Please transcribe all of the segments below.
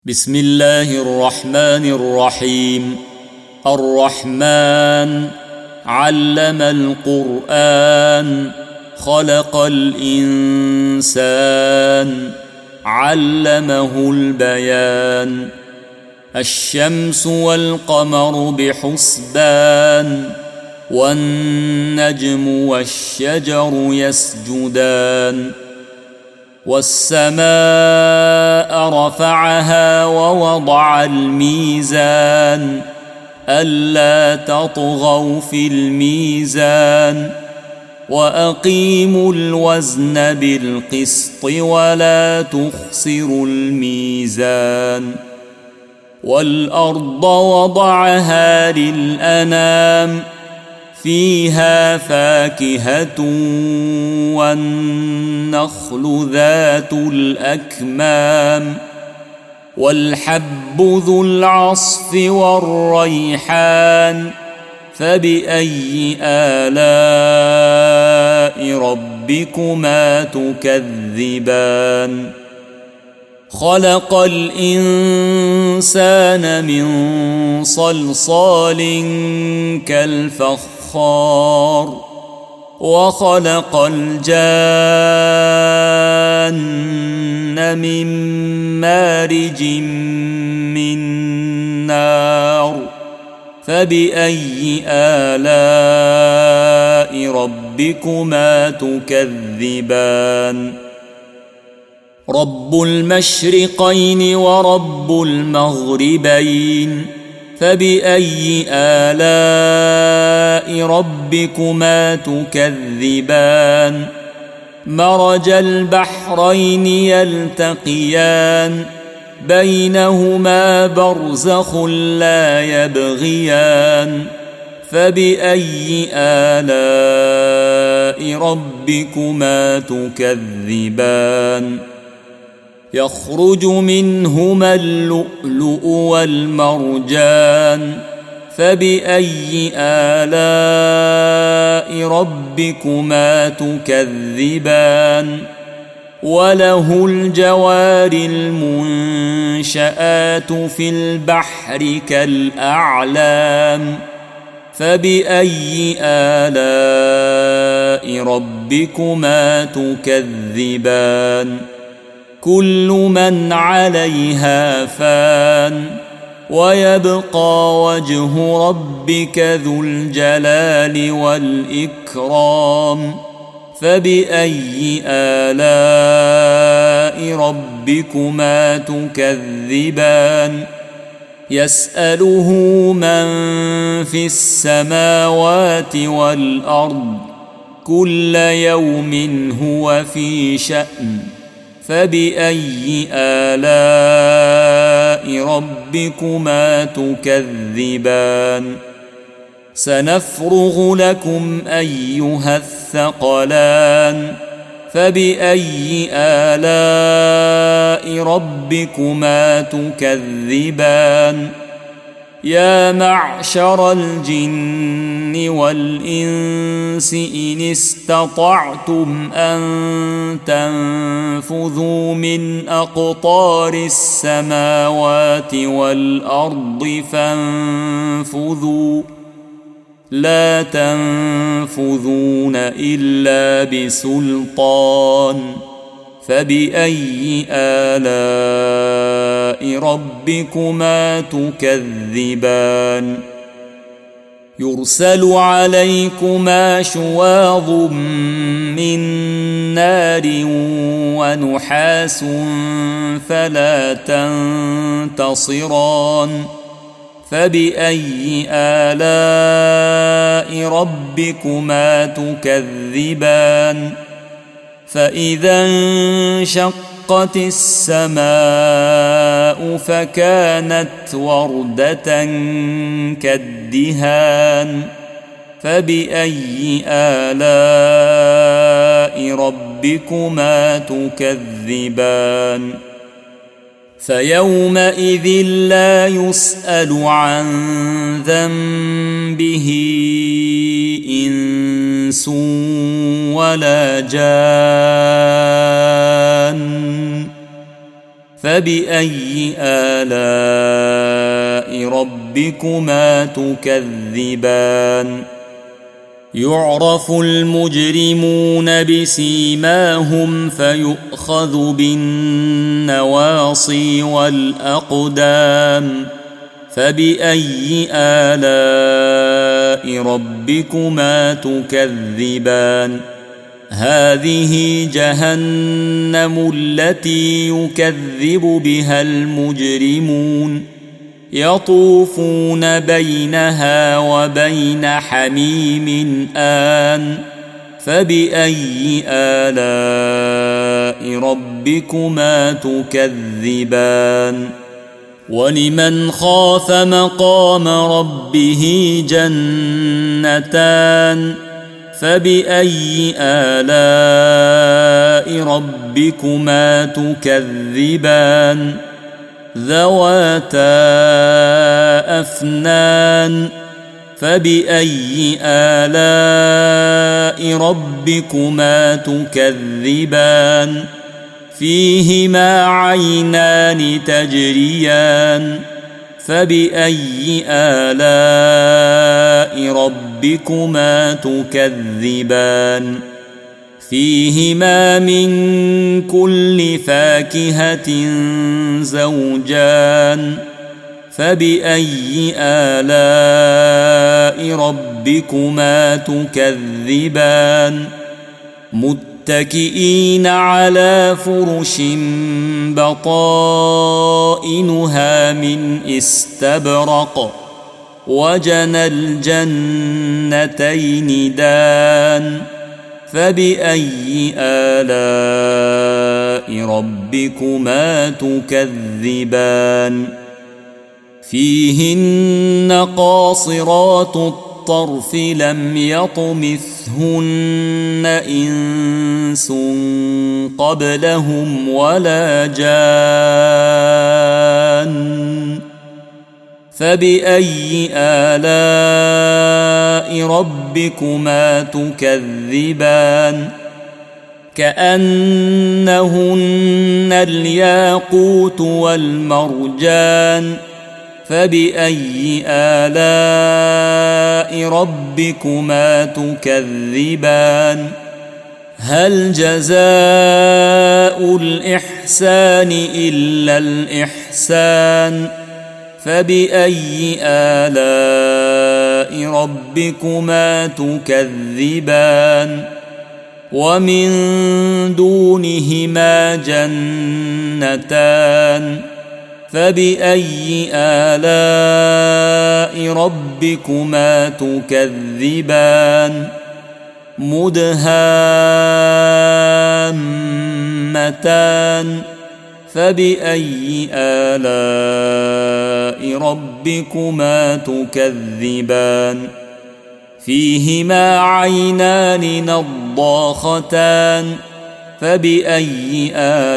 بسم الله الرحمن الرحيم. الرحمن علم القرآن، خلق الإنسان، علمه البيان. الشمس والقمر بحسبان، والنجم والشجر يسجدان. والسماء رفعها ووضع الميزان، ألا تطغوا في الميزان، وأقيموا الوزن بالقسط ولا تخسروا الميزان. والأرض وضعها للأنام، فيها فاكهة والنخل ذات الأكمام، والحب ذو العصف والريحان. فبأي آلاء ربكما تكذبان؟ خلق الإنسان من صلصال كالفخار، وخلق الجان من مارج من نار. فبأي آلاء ربكما تكذبان؟ رب المشرقين ورب المغربين، فبأي آلاء ربكما تكذبان؟ مرج البحرين يلتقيان، بينهما برزخ لا يبغيان. فبأي آلاء ربكما تكذبان؟ يخرج منهما اللؤلؤ والمرجان. فبأي آلاء ربكما تكذبان؟ وله الجوار المنشآت في البحر كالأعلام. فبأي آلاء ربكما تكذبان؟ كل من عليها فان، ويبقى وجه ربك ذو الجلال والإكرام. فبأي آلاء ربكما تكذبان؟ يسأله من في السماوات والأرض، كل يوم هو في شأن. فبأي آلاء ربكما تكذبان؟ سنفرغ لكم أيها الثقلان. فبأي آلاء ربكما تكذبان؟ يا معشر الجن والإنس إن استطعتم أن تنفذوا من أقطار السماوات والأرض فانفذوا، لا تنفذون إلا بسلطان. فبأي آلاء ربكما تكذبان؟ يرسل عليكما شواظ من نار ونحاس فلا تنتصران. فبأي آلاء ربكما تكذبان؟ فإذا انشقت السماء فكانت وردة كالدهان. فبأي آلاء ربكما تكذبان؟ فيومئذ لا يسأل عن ذنبه إنس ولا جان. فبأي آلاء ربكما تكذبان يعرف المجرمون بسيماهم فيؤخذ بالنواصي والأقدام فبأي آلاء ربكما تكذبان هذه جهنم التي يكذب بها المجرمون يطوفون بينها وبين حميم آن فبأي آلاء ربكما تكذبان ولمن خاف مقام ربه جنتان فبأي آلاء ربكما تكذبان ذواتا أفنان فبأي آلاء ربكما تكذبان فيهما عينان تجريان فبأي آلاء ربكما تكذبان فيهما من كل فاكهة زوجان فبأي آلاء ربكما تكذبان متكئين على فرش بطائنها من استبرق وجنى الجنتين دان فبأي آلاء ربكما تكذبان فيهن قاصرات الطرف لم يطمثهن إنس قبلهم ولا جان فبأي آلاء ربكما تكذبان كأنهن الياقوت والمرجان فبأي آلاء ربكما تكذبان هل جزاء الإحسان إلا الإحسان فبأي آلاء ربكما تكذبان ومن دونهما جنتان فبأي آلاء ربكما تكذبان مدهامتان فبأي آلاء ربكما تكذبان فيهما عينان نضاختان فبأي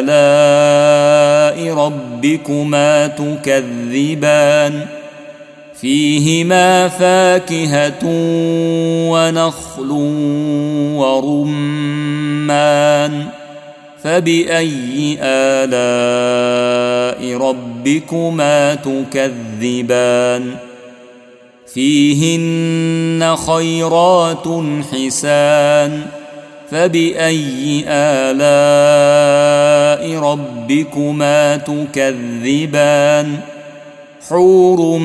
آلاء ربكما تكذبان فيهما فاكهة ونخل ورمان فبأي آلاء ربكما تكذبان فيهن خيرات حسان فبأي آلاء ربكما تكذبان حور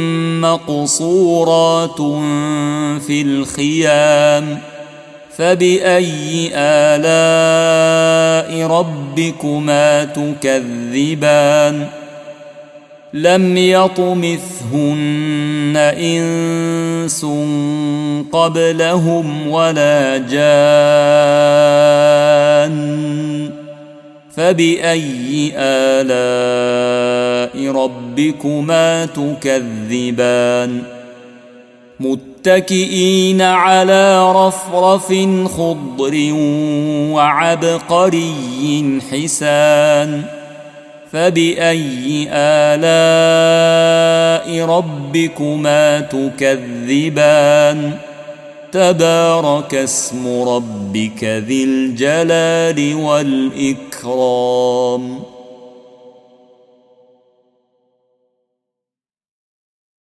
مقصورات في الخيام فبأي آلاء ربكما تكذبان لم يطمثهن إنس قبلهم ولا جان فبأي آلاء ربكما تكذبان متكئين على رفرف خضر وعبقري حسان فبأي آلاء ربكما تكذبان تبارك اسم ربك ذي الجلال والإكرام